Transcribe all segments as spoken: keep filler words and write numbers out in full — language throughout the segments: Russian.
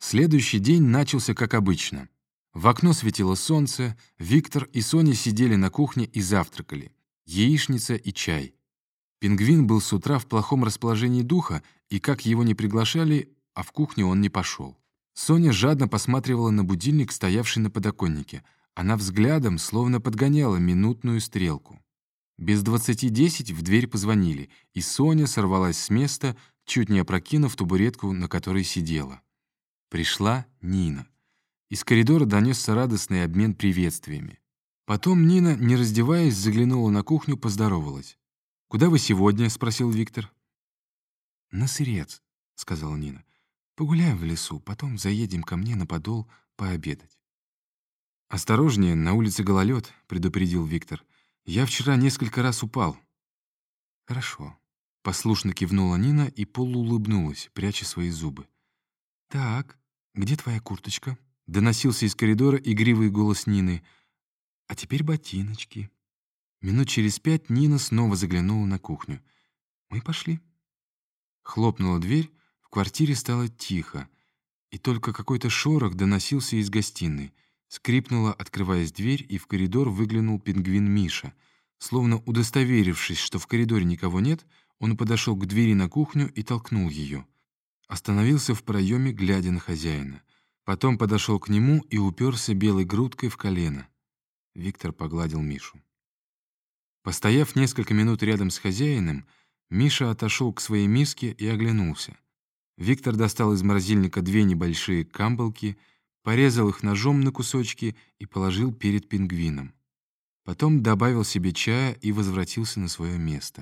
Следующий день начался как обычно. В окно светило солнце, Виктор и Соня сидели на кухне и завтракали. Яичница и чай. Пингвин был с утра в плохом расположении духа, и как его не приглашали, а в кухню он не пошел. Соня жадно посматривала на будильник, стоявший на подоконнике. Она взглядом словно подгоняла минутную стрелку. Без двадцати десять в дверь позвонили, и Соня сорвалась с места, чуть не опрокинув табуретку, на которой сидела. Пришла Нина. Из коридора донесся радостный обмен приветствиями. Потом Нина, не раздеваясь, заглянула на кухню, поздоровалась. «Куда вы сегодня?» — спросил Виктор. «На сырец», — сказала Нина. «Погуляем в лесу, потом заедем ко мне на подол пообедать». «Осторожнее, на улице гололед», — предупредил Виктор. «Я вчера несколько раз упал». «Хорошо», — послушно кивнула Нина и полуулыбнулась, пряча свои зубы. «Так, где твоя курточка?» — доносился из коридора игривый голос Нины. «А теперь ботиночки». Минут через пять Нина снова заглянула на кухню. «Мы пошли». Хлопнула дверь, в квартире стало тихо, и только какой-то шорох доносился из гостиной. Скрипнула, открываясь дверь, и в коридор выглянул пингвин Миша. Словно удостоверившись, что в коридоре никого нет, он подошел к двери на кухню и толкнул ее. Остановился в проеме, глядя на хозяина. Потом подошел к нему и уперся белой грудкой в колено. Виктор погладил Мишу. Постояв несколько минут рядом с хозяином, Миша отошел к своей миске и оглянулся. Виктор достал из морозильника две небольшие камбалки, порезал их ножом на кусочки и положил перед пингвином. Потом добавил себе чая и возвратился на свое место.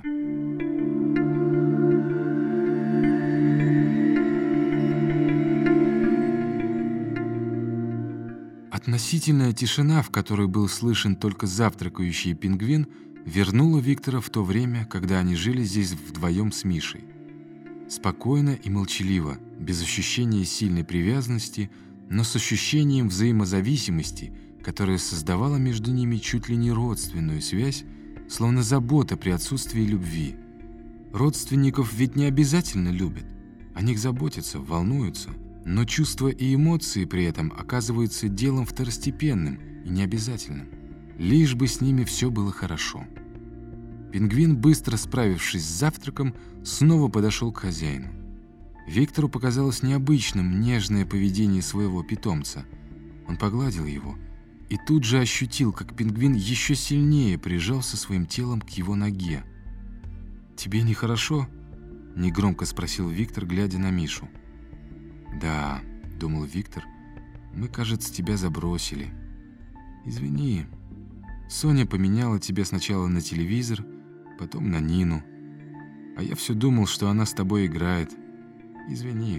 Относительная тишина, в которой был слышен только завтракающий пингвин, вернула Виктора в то время, когда они жили здесь вдвоем с Мишей. Спокойно и молчаливо, без ощущения сильной привязанности, но с ощущением взаимозависимости, которая создавала между ними чуть ли не родственную связь, словно забота при отсутствии любви. Родственников ведь не обязательно любят. О них заботятся, волнуются, но чувства и эмоции при этом оказываются делом второстепенным и необязательным. Лишь бы с ними все было хорошо. Пингвин, быстро справившись с завтраком, снова подошел к хозяину. Виктору показалось необычным нежное поведение своего питомца. Он погладил его и тут же ощутил, как пингвин еще сильнее прижался своим телом к его ноге. «Тебе нехорошо?» — негромко спросил Виктор, глядя на Мишу. «Да», — думал Виктор, — «мы, кажется, тебя забросили. Извини, Соня поменяла тебя сначала на телевизор, потом на Нину. А я все думал, что она с тобой играет. Извини».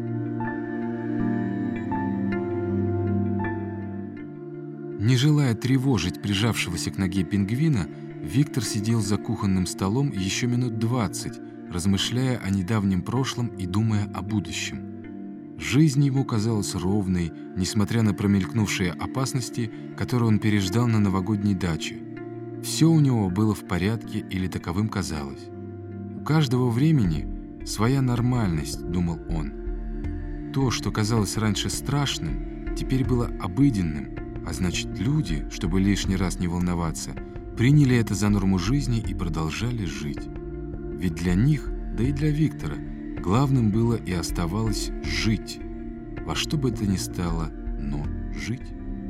Не желая тревожить прижавшегося к ноге пингвина, Виктор сидел за кухонным столом еще минут двадцать, размышляя о недавнем прошлом и думая о будущем. Жизнь ему казалась ровной, несмотря на промелькнувшие опасности, которые он переждал на новогодней даче. Все у него было в порядке или таковым казалось. У каждого времени своя нормальность, думал он. То, что казалось раньше страшным, теперь было обыденным, а значит, люди, чтобы лишний раз не волноваться, приняли это за норму жизни и продолжали жить. Ведь для них, да и для Виктора, главным было и оставалось жить. Во что бы это ни стало, но жить.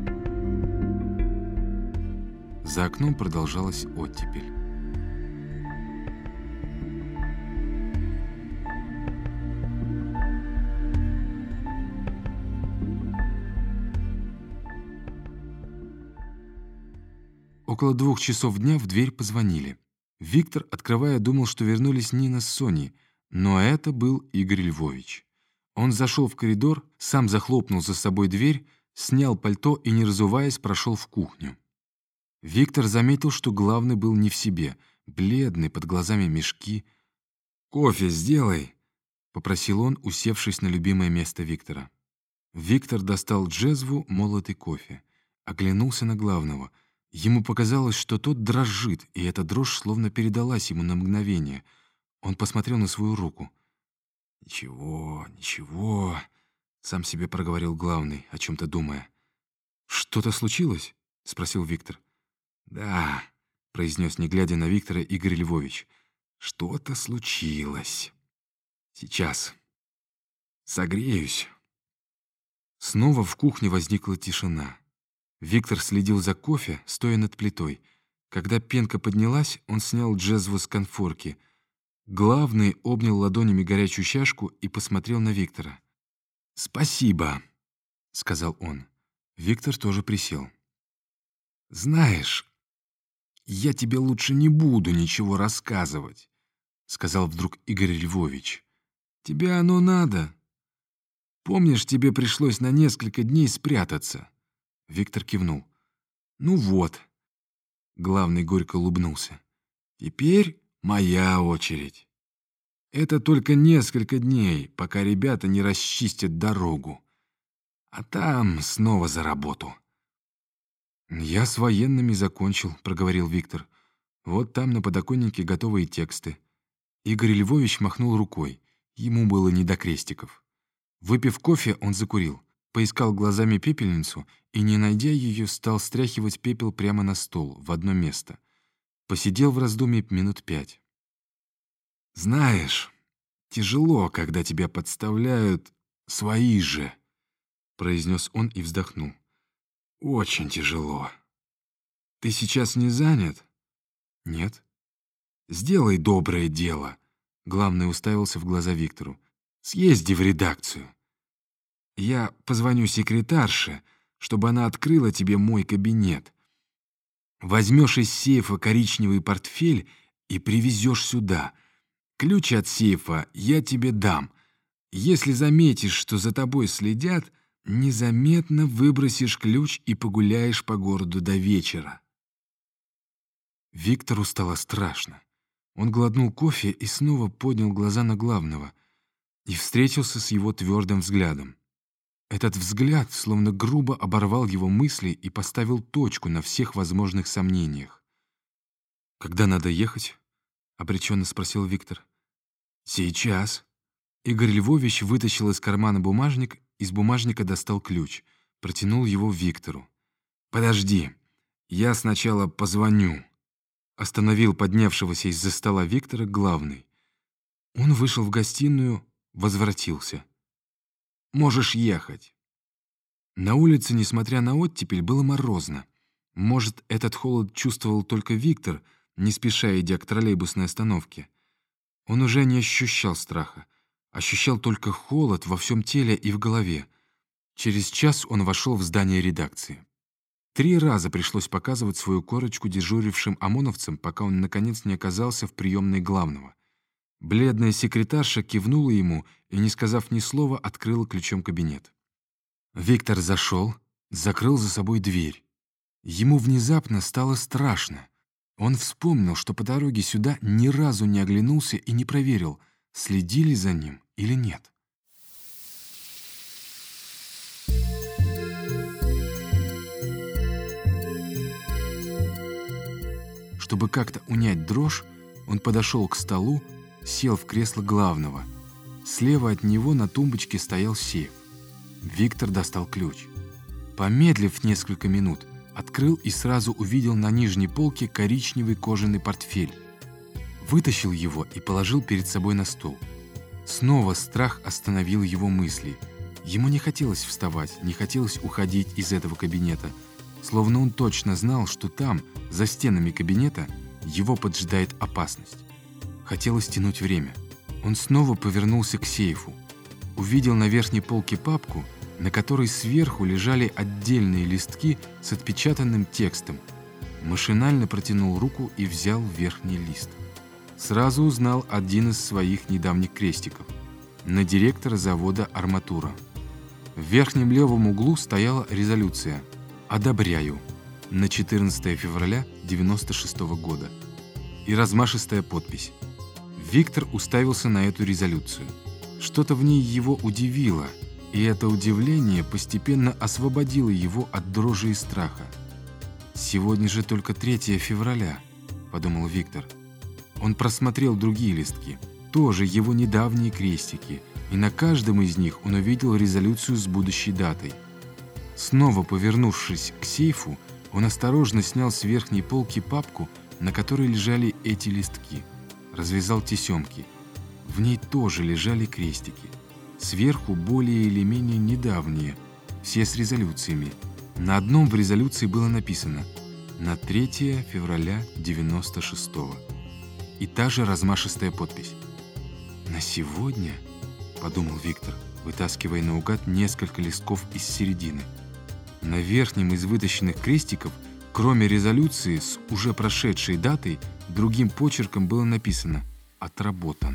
За окном продолжалась оттепель. Около двух часов дня в дверь позвонили. Виктор, открывая, думал, что вернулись Нина с Соней, но это был Игорь Львович. Он зашел в коридор, сам захлопнул за собой дверь, снял пальто и, не разуваясь, прошел в кухню. Виктор заметил, что главный был не в себе, бледный, под глазами мешки. «Кофе сделай», — попросил он, усевшись на любимое место Виктора. Виктор достал джезву, молотый кофе, оглянулся на главного. Ему показалось, что тот дрожит, и эта дрожь словно передалась ему на мгновение. Он посмотрел на свою руку. «Ничего, ничего», сам себе проговорил главный, о чем-то думая. «Что-то случилось?» — спросил Виктор. «Да», — произнес, не глядя на Виктора, Игорь Львович. «Что-то случилось. Сейчас. Согреюсь». Снова в кухне возникла тишина. Виктор следил за кофе, стоя над плитой. Когда пенка поднялась, он снял джезву с конфорки. Главный обнял ладонями горячую чашку и посмотрел на Виктора. «Спасибо», — сказал он. Виктор тоже присел. «Знаешь, я тебе лучше не буду ничего рассказывать», — сказал вдруг Игорь Львович. «Тебе оно надо? Помнишь, тебе пришлось на несколько дней спрятаться?» Виктор кивнул. «Ну вот». Главный горько улыбнулся. «Теперь моя очередь. Это только несколько дней, пока ребята не расчистят дорогу. А там снова за работу». «Я с военными закончил», — проговорил Виктор. «Вот там на подоконнике готовые тексты». Игорь Львович махнул рукой. Ему было не до крестиков. Выпив кофе, он закурил, поискал глазами пепельницу и, не найдя ее, стал стряхивать пепел прямо на стол, в одно место. Посидел в раздумье минут пять. «Знаешь, тяжело, когда тебя подставляют свои же», — произнес он и вздохнул. «Очень тяжело. Ты сейчас не занят?» «Нет». «Сделай доброе дело», — главный уставился в глаза Виктору. «Съезди в редакцию. Я позвоню секретарше, чтобы она открыла тебе мой кабинет. Возьмешь из сейфа коричневый портфель и привезешь сюда. Ключ от сейфа я тебе дам. Если заметишь, что за тобой следят, незаметно выбросишь ключ и погуляешь по городу до вечера». Виктору стало страшно. Он глотнул кофе и снова поднял глаза на главного и встретился с его твердым взглядом. Этот взгляд словно грубо оборвал его мысли и поставил точку на всех возможных сомнениях. «Когда надо ехать?» — обреченно спросил Виктор. «Сейчас». Игорь Львович вытащил из кармана бумажник, из бумажника достал ключ, протянул его Виктору. «Подожди, я сначала позвоню», — остановил поднявшегося из-за стола Виктора главный. Он вышел в гостиную, возвратился. «Можешь ехать». На улице, несмотря на оттепель, было морозно. Может, этот холод чувствовал только Виктор, не спеша идя к троллейбусной остановке. Он уже не ощущал страха, ощущал только холод во всем теле и в голове. Через час он вошел в здание редакции. Три раза пришлось показывать свою корочку дежурившим ОМОНовцам, пока он, наконец, не оказался в приемной главного. Бледная секретарша кивнула ему и, не сказав ни слова, открыла ключом кабинет. Виктор зашел, закрыл за собой дверь. Ему внезапно стало страшно. Он вспомнил, что по дороге сюда ни разу не оглянулся и не проверил, следили за ним или нет. Чтобы как-то унять дрожь, он подошел к столу, сел в кресло главного. Слева от него на тумбочке стоял сейф. Виктор достал ключ. Помедлив несколько минут, открыл и сразу увидел на нижней полке коричневый кожаный портфель. Вытащил его и положил перед собой на стол. Снова страх остановил его мысли. Ему не хотелось вставать, не хотелось уходить из этого кабинета, словно он точно знал, что там, за стенами кабинета, его поджидает опасность. Хотелось тянуть время. Он снова повернулся к сейфу. Увидел на верхней полке папку, на которой сверху лежали отдельные листки с отпечатанным текстом. Машинально протянул руку и взял верхний лист. Сразу узнал один из своих недавних крестиков. На директора завода «Арматура». В верхнем левом углу стояла резолюция «Одобряю» на четырнадцатое февраля девяносто шестого года и размашистая подпись. Виктор уставился на эту резолюцию. Что-то в ней его удивило, и это удивление постепенно освободило его от дрожи и страха. «Сегодня же только третье февраля», — подумал Виктор. Он просмотрел другие листки, тоже его недавние крестики, и на каждом из них он увидел резолюцию с будущей датой. Снова повернувшись к сейфу, он осторожно снял с верхней полки папку, на которой лежали эти листки, развязал тесемки. В ней тоже лежали крестики. Сверху более или менее недавние, все с резолюциями. На одном в резолюции было написано «На третье февраля девяносто шестого». И та же размашистая подпись. «На сегодня?» — подумал Виктор, вытаскивая наугад несколько листков из середины. На верхнем из вытащенных крестиков, кроме резолюции с уже прошедшей датой, другим почерком было написано «Отработан».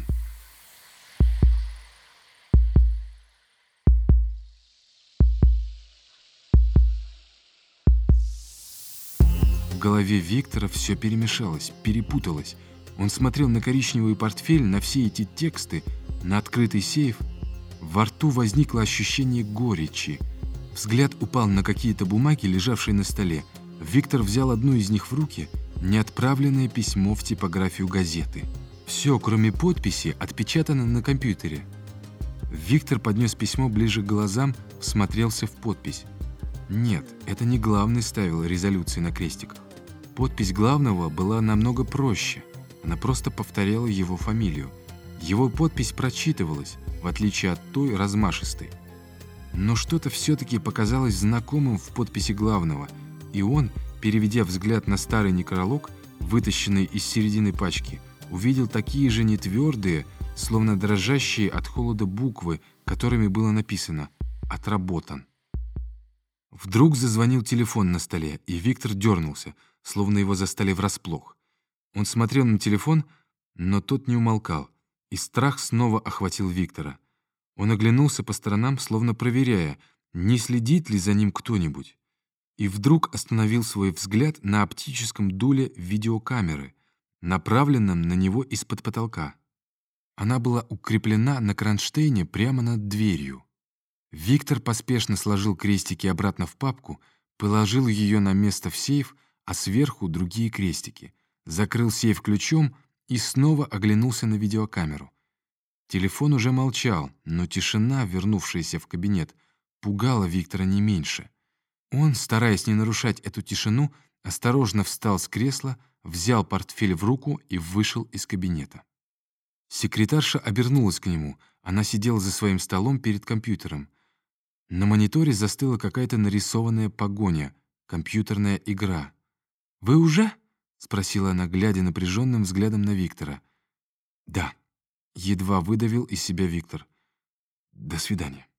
В голове Виктора все перемешалось, перепуталось. Он смотрел на коричневый портфель, на все эти тексты, на открытый сейф. Во рту возникло ощущение горечи. Взгляд упал на какие-то бумаги, лежавшие на столе. Виктор взял одну из них в руки, неотправленное письмо в типографию газеты. Все, кроме подписи, отпечатано на компьютере. Виктор поднес письмо ближе к глазам, всмотрелся в подпись. Нет, это не главный ставил резолюции на крестиках. Подпись главного была намного проще. Она просто повторяла его фамилию. Его подпись прочитывалась, в отличие от той размашистой. Но что-то все-таки показалось знакомым в подписи главного, и он, переведя взгляд на старый некролог, вытащенный из середины пачки, увидел такие же нетвердые, словно дрожащие от холода буквы, которыми было написано «Отработан». Вдруг зазвонил телефон на столе, и Виктор дернулся, словно его застали врасплох. Он смотрел на телефон, но тот не умолкал, и страх снова охватил Виктора. Он оглянулся по сторонам, словно проверяя, не следит ли за ним кто-нибудь. И вдруг остановил свой взгляд на оптическом дуле видеокамеры, направленном на него из-под потолка. Она была укреплена на кронштейне прямо над дверью. Виктор поспешно сложил крестики обратно в папку, положил ее на место в сейф, а сверху другие крестики, закрыл сейф ключом и снова оглянулся на видеокамеру. Телефон уже молчал, но тишина, вернувшаяся в кабинет, пугала Виктора не меньше. Он, стараясь не нарушать эту тишину, осторожно встал с кресла, взял портфель в руку и вышел из кабинета. Секретарша обернулась к нему. Она сидела за своим столом перед компьютером. На мониторе застыла какая-то нарисованная погоня, компьютерная игра. «Вы уже?» — спросила она, глядя напряженным взглядом на Виктора. «Да», — едва выдавил из себя Виктор. «До свидания».